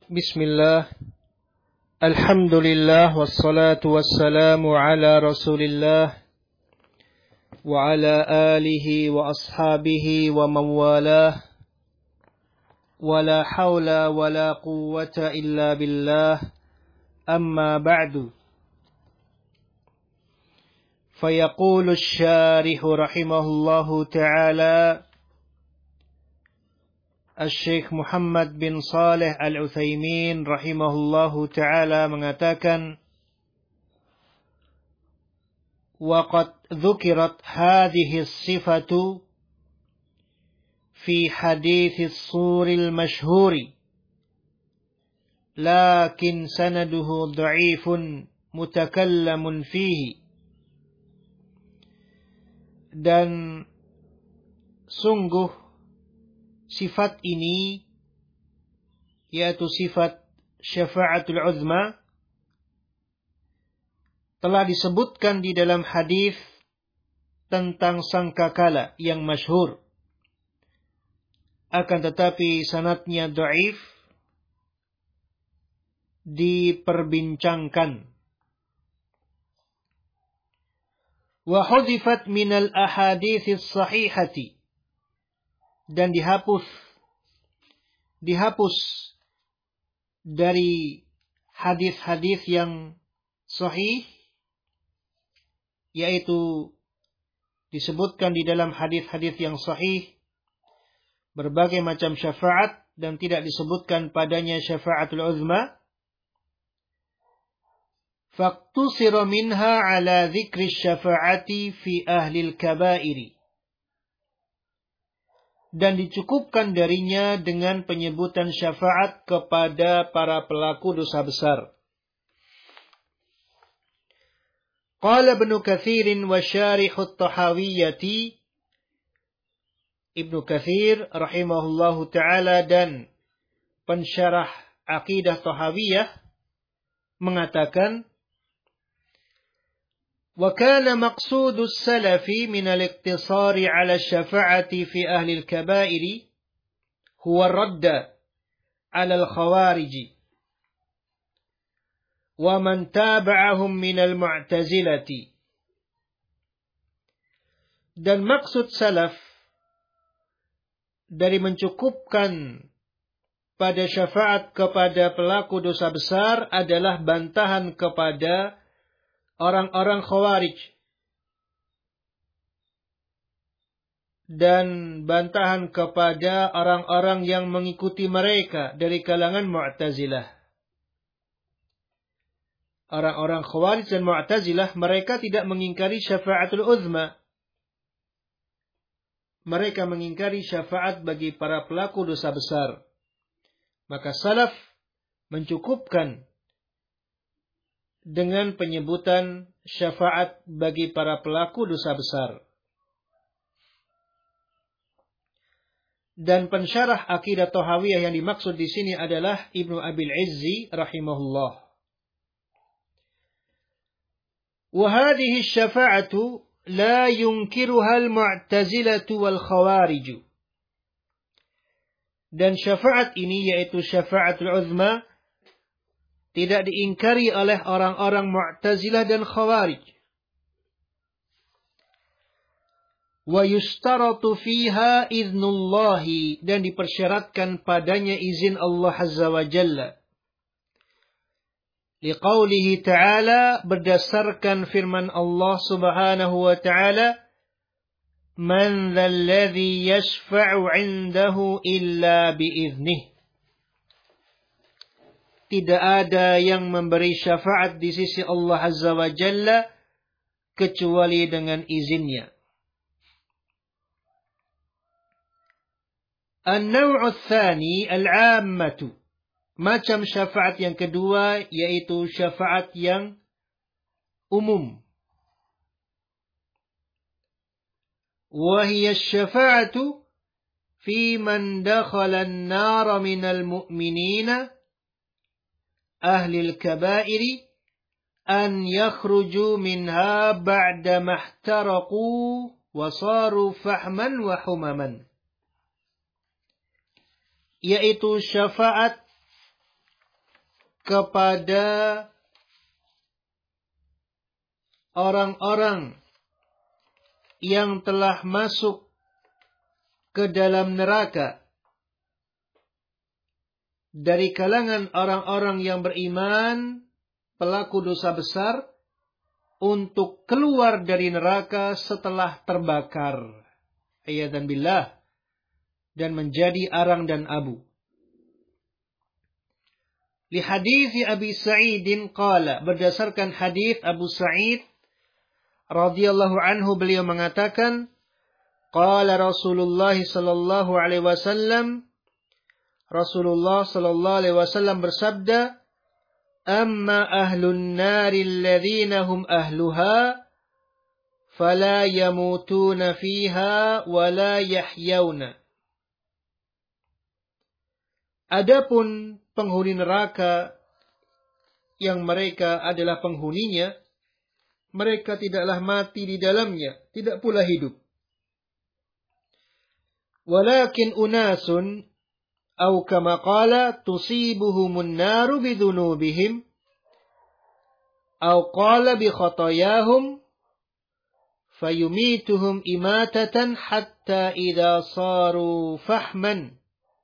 Bismillah, alhamdulillah, wassalatu wassalamu ala rasulillah wa ala alihi wa ashabihi wa mawalah wa la hawla wa la quwwata illa billah, amma ba'du. Fayaqulu asy-syarihu rahimahullahu ta'ala Syekh Muhammad bin Saleh Al-Utsaimin rahimahullahu ta'ala mengatakan, وَقَدْ ذُكِرَتْ هَذِهِ الصِّفَةُ فِي حَدِيثِ الصُّورِ الْمَشْهُورِ لَكِنْ سَنَدُهُ ضَعِيفٌ مُتَكَلَّمٌ فِيهِ. Dan sungguh sifat ini, yaitu sifat syafa'atul uzma, telah disebutkan di dalam hadis tentang sangkakala yang masyhur. Akan tetapi sanadnya dhaif, diperbincangkan. Wa hudhifat minal ahaditsis sahihati, dan dihapus dari hadis-hadis yang sahih, yaitu disebutkan di dalam hadis-hadis yang sahih berbagai macam syafaat dan tidak disebutkan padanya syafaatul uzma. Faqtusira minha ala dzikri syafaati fi ahli al-kaba'iri, dan dicukupkan darinya dengan penyebutan syafaat kepada para pelaku dosa besar. Qala Ibnu Katsir wa syarihut Tahawiyyati, Ibnu Katsir rahimahullahu ta'ala dan pensyarah akidah Tahawiyah mengatakan, وكان مقصود السلف من الاقتصار على الشفاعة في أهل الكبائر هو الرد على الخوارج ومن تابعهم من المعتزلة. Dan maksud salaf dari mencukupkan pada syafaat kepada pelaku dosa besar adalah bantahan kepada orang-orang Khawarij dan bantahan kepada orang-orang yang mengikuti mereka dari kalangan Mu'tazilah. Orang-orang Khawarij dan Mu'tazilah, mereka tidak mengingkari syafaatul uzma. Mereka mengingkari syafaat bagi para pelaku dosa besar. Maka salaf mencukupkan dengan penyebutan syafaat bagi para pelaku dosa besar. Dan pensyarah akidah Tahawiyah yang dimaksud di sini adalah Ibnu Abil Izzi rahimahullah. Wa hadhihi asy-syafa'atu la yunkiruha al-mu'tazilatu wal khawarij. Dan syafaat ini, yaitu syafaatul uzma, tidak diingkari oleh orang-orang Mu'tazilah dan Khawarij. Wa yustaratu fiha idzullahi, dan dipersyaratkan padanya izin Allah Azza wa Jalla. Liqaulihi ta'ala, berdasarkan firman Allah Subhanahu wa ta'ala, Man dzalladzi yashfa'u 'indahu illa biiznih. Tidak ada yang memberi syafaat di sisi Allah Azza wa Jalla kecuali dengan izinnya. An-naw'u tsani al-'ammatu. Macam syafaat yang kedua, yaitu syafaat yang umum. Wa hiya asy-syafa'atu fi man dakhala an-nar minal mu'minina ahli al-kaba'iri an yakhruju minha ba'da mahtaraqu wa saru fahman wa humaman. Yaitu syafaat kepada orang-orang yang telah masuk ke dalam neraka dari kalangan orang-orang yang beriman, pelaku dosa besar, untuk keluar dari neraka setelah terbakar. A'yadzan billah. Dan menjadi arang dan abu. Li hadis Abi Sa'idin qala, berdasarkan hadis Abu Sa'id radhiyallahu anhu, beliau mengatakan, qala Rasulullah sallallahu alaihi wasallam, Rasulullah sallallahu alaihi wasallam bersabda, amma ahlun nari alladhina hum ahluha fala yamutuna fiha wa la yahyawna. Adapun penghuni neraka yang mereka adalah penghuninya, mereka tidaklah mati di dalamnya, tidak pula hidup. Walakin unasun, atau kama qala, tusibuhumun naru bidunubihim, atau qala bi khatayahum, fayumituhum imatatan hatta idha saru fahman.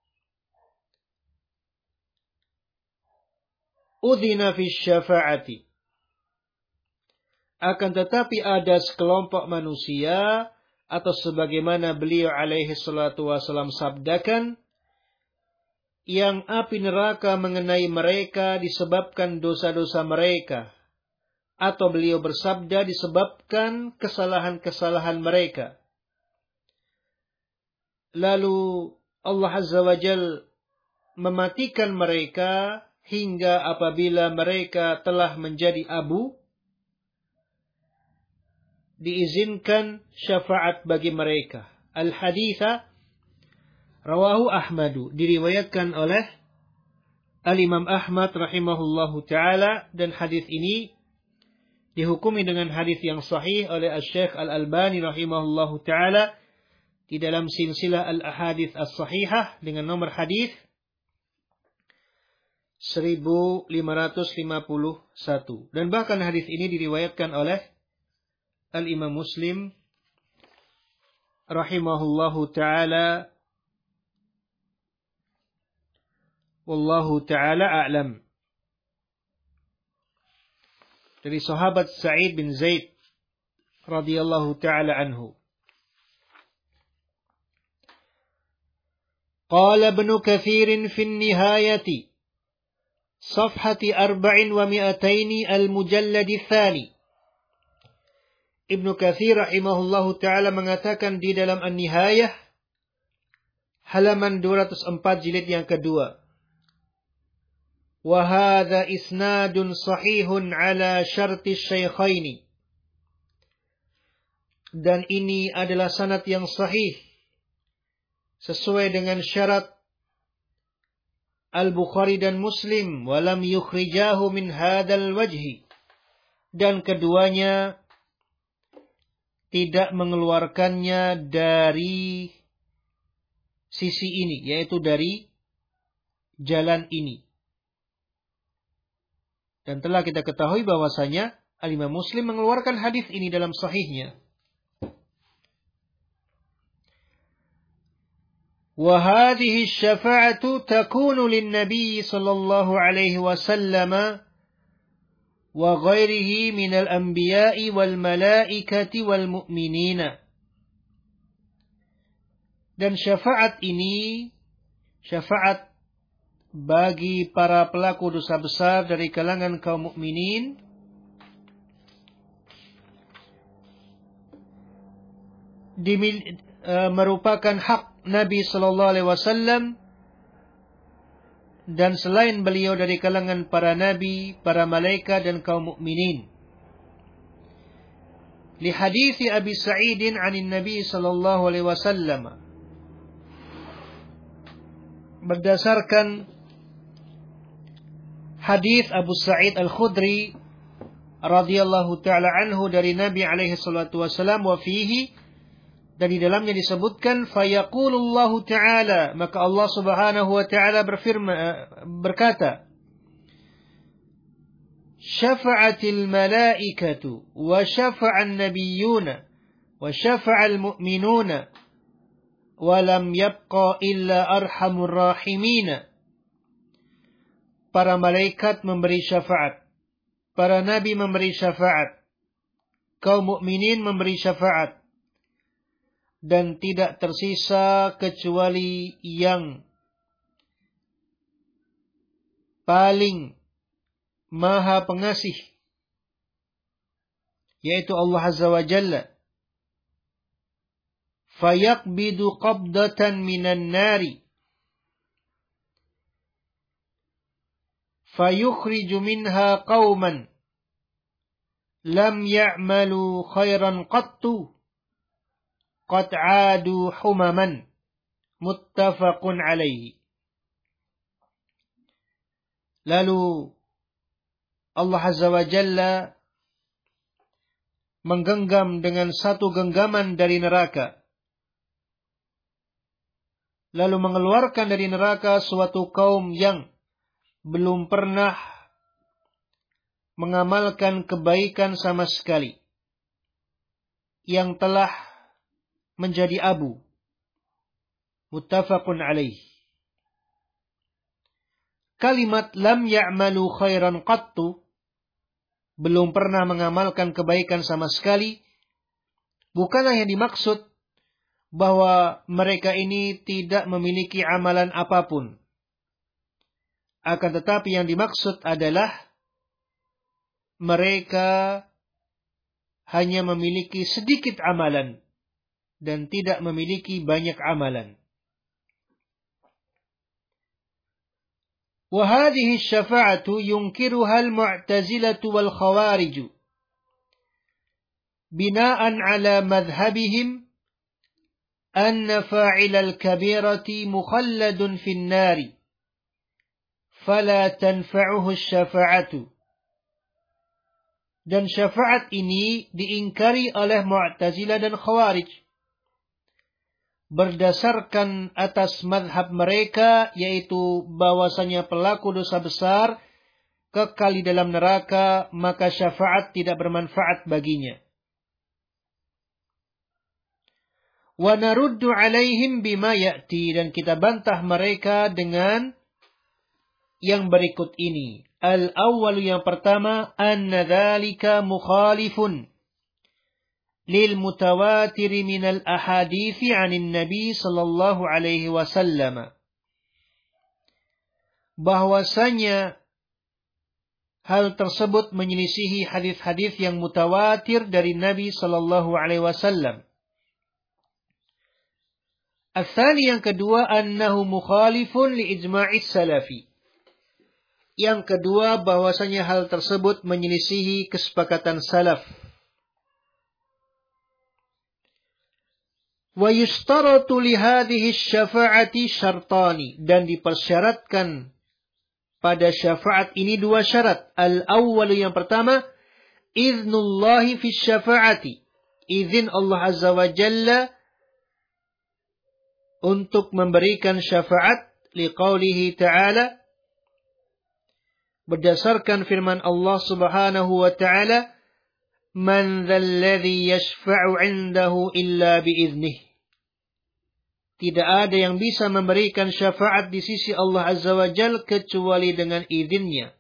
Udhina fi syafa'ati. Akan tetapi ada sekelompok manusia, atau sebagaimana beliau alaihi salatu wasalam sabdakan, yang api neraka mengenai mereka disebabkan dosa-dosa mereka. Atau beliau bersabda disebabkan kesalahan-kesalahan mereka. Lalu Allah Azza wa Jal mematikan mereka hingga apabila mereka telah menjadi abu, diizinkan syafaat bagi mereka. Al-haditha rawahu Ahmadu, diriwayatkan oleh Al-Imam Ahmad rahimahullahu ta'ala, dan hadis ini dihukumi dengan hadis yang sahih oleh Al-Syekh Al-Albani rahimahullahu ta'ala di dalam silsilah Al-Ahadith As-Sahihah dengan nomor hadis 1551. Dan bahkan hadis ini diriwayatkan oleh Al-Imam Muslim rahimahullahu ta'ala. Wallahu ta'ala a'lam. Dari sahabat Sa'id bin Zaid radhiyallahu ta'ala anhu. Qala Ibn Kathir fi an-nihayati Safhati 400 al-mujallad tsani. Ibnu Katsir rahimahullahu ta'ala mengatakan di dalam An-Nihayah halaman 204 jilid yang kedua. Wa hadza isnadun sahihun ala syarti syaikhaini. Dan ini adalah sanad yang sahih sesuai dengan syarat Al-Bukhari dan Muslim, walam yukhrijahu min hadzal wajhi, dan keduanya tidak mengeluarkannya dari sisi ini, yaitu dari jalan ini. Dan telah kita ketahui bahwasanya Al-Imam Muslim mengeluarkan hadis ini dalam sahihnya. وهذه الشفاعة تكون للنبي صلى الله عليه وسلم وغيره من الأنبياء والملائكة والمؤمنين. Dan syafaat ini, syafaat bagi para pelaku dosa besar dari kalangan kaum mukminin, merupakan hak Nabi sallallahu alaihi wasallam dan selain beliau dari kalangan para nabi, para malaikat dan kaum mukminin. Li hadits Abi Sa'idin 'anin Nabi sallallahu alaihi wasallam. Berdasarkan hadis Abu Sa'id Al-Khudri radhiyallahu taala anhu dari Nabi alaihi salatu wasallam, wa fihi, dan di dalamnya disebutkan, fayaqulullahu ta'ala, maka Allah subhanahu wa ta'ala berkata, syafa'atil malaikatu wa syafa'an nabiyyuna wa syafa'al mu'minuna wa lam yabqa illa arhamur rahimina. Para malaikat memberi syafaat, para nabi memberi syafaat, kaum mukminin memberi syafaat, dan tidak tersisa kecuali yang paling Maha Pengasih, yaitu Allah Azza wa Jalla. Fayaqbidu qabdatan minan nari fayukhriju minha qauman lam ya'malu khairan qattu qad 'adu humaman. Muttafaqun alaihi. Lalu Allah Azza wa Jalla menggenggam dengan satu genggaman dari neraka, lalu mengeluarkan dari neraka suatu kaum yang belum pernah mengamalkan kebaikan sama sekali, yang telah menjadi abu. Muttafaqun alaih. Kalimat lam ya'malu khairan qattu, belum pernah mengamalkan kebaikan sama sekali, bukanlah yang dimaksud bahwa mereka ini tidak memiliki amalan apapun. Akan tetapi yang dimaksud adalah mereka hanya memiliki sedikit amalan dan tidak memiliki banyak amalan. وهذه الشفاعة ينكرها المعتزلة والخوارج بناء على مذهبهم أن فاعل الكبيرة مخلد في النار فلا تنفعه الشفاعة. Dan syafaat ini diingkari oleh Mu'tazilah dan Khawarij berdasarkan atas madhab mereka, yaitu bahwasanya pelaku dosa besar kekal di dalam neraka, maka syafaat tidak bermanfaat baginya. Wa naruddu alaihim bima ya'ti, dan kita bantah mereka dengan yang berikut ini. Al-awwal, yang pertama, anna dzalika mukhalifun lil mutawatir minal ahadithi 'anil nabi sallallahu alaihi wasallam. Bahwasanya hal tersebut menyelisihi hadis-hadis yang mutawatir dari Nabi sallallahu alaihi wasallam. Al-thani, yang kedua, annahu mukhalifun li ijma'is salafi. Yang kedua, bahwasanya hal tersebut menyelisihi kesepakatan salaf. Wa yustaratu li hadhihi syafa'ati syartani, dan dipersyaratkan pada syafaat ini dua syarat. Al-awwal, yang pertama, idzullahi fi syafa'ati, izin Allah Azza wa Jalla untuk memberikan syafaat, liqaulihi ta'ala, berdasarkan firman Allah Subhanahu wa ta'ala, man dzalladzi yashfa'u 'indahu illa biiznih. Tidak ada yang bisa memberikan syafaat di sisi Allah Azza wa Jalla kecuali dengan izinnya.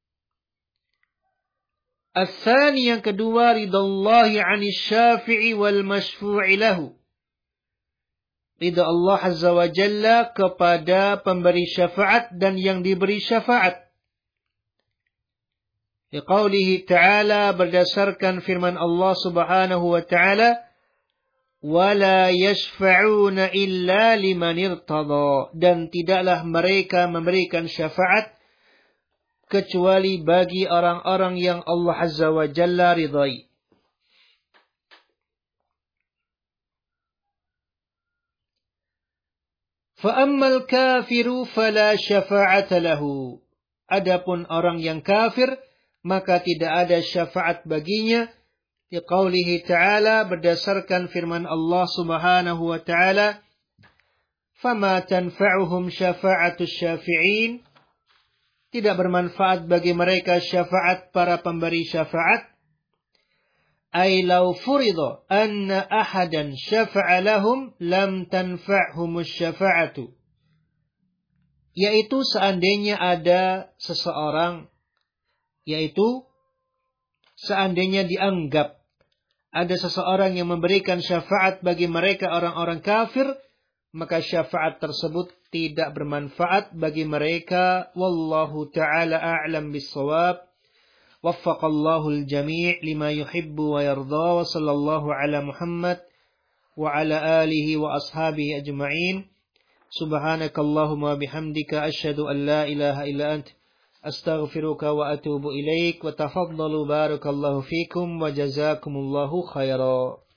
Al-thani, yang kedua, ridallahi 'anis syafi'i wal masyfu'i lahu. Ridha Allah Azza wa Jalla kepada pemberi syafaat dan yang diberi syafaat. Liqaulihi ta'ala, berdasarkan firman Allah Subhanahu wa ta'ala, wala yashfa'una illa liman irtada, dan tidaklah mereka memberikan syafaat kecuali bagi orang-orang yang Allah Azza wa Jalla ridai. Fa ammal kafiru fala syafa'ata lahu. Adapun orang yang kafir, maka tidak ada syafaat baginya. Liqaulihi ta'ala, berdasarkan firman Allah Subhanahu wa ta'ala, fama tanfa'uhum syafa'atus syafi'in. tidak bermanfaat bagi mereka syafaat para pemberi syafaat. Ay law furida anna ahadan syafa'a lahum lam tanfa'humus syafa'atu. Yaitu seandainya ada seseorang, yaitu seandainya dianggap ada seseorang yang memberikan syafaat bagi mereka orang-orang kafir, maka syafaat tersebut tidak bermanfaat bagi mereka. Wallahu ta'ala a'lam bis-shawab. Waffaqallahu al-jami' lima yuhibbu wa yarda. Wa sallallahu ala Muhammad wa ala alihi wa ashabihi ajma'in. Subhanakallahumma bihamdika asyhadu an la ilaha illa ant astaghfiruka wa atubu ilaik. Wa tafaddalu barakallahu fikum wa jazakumullahu khairan.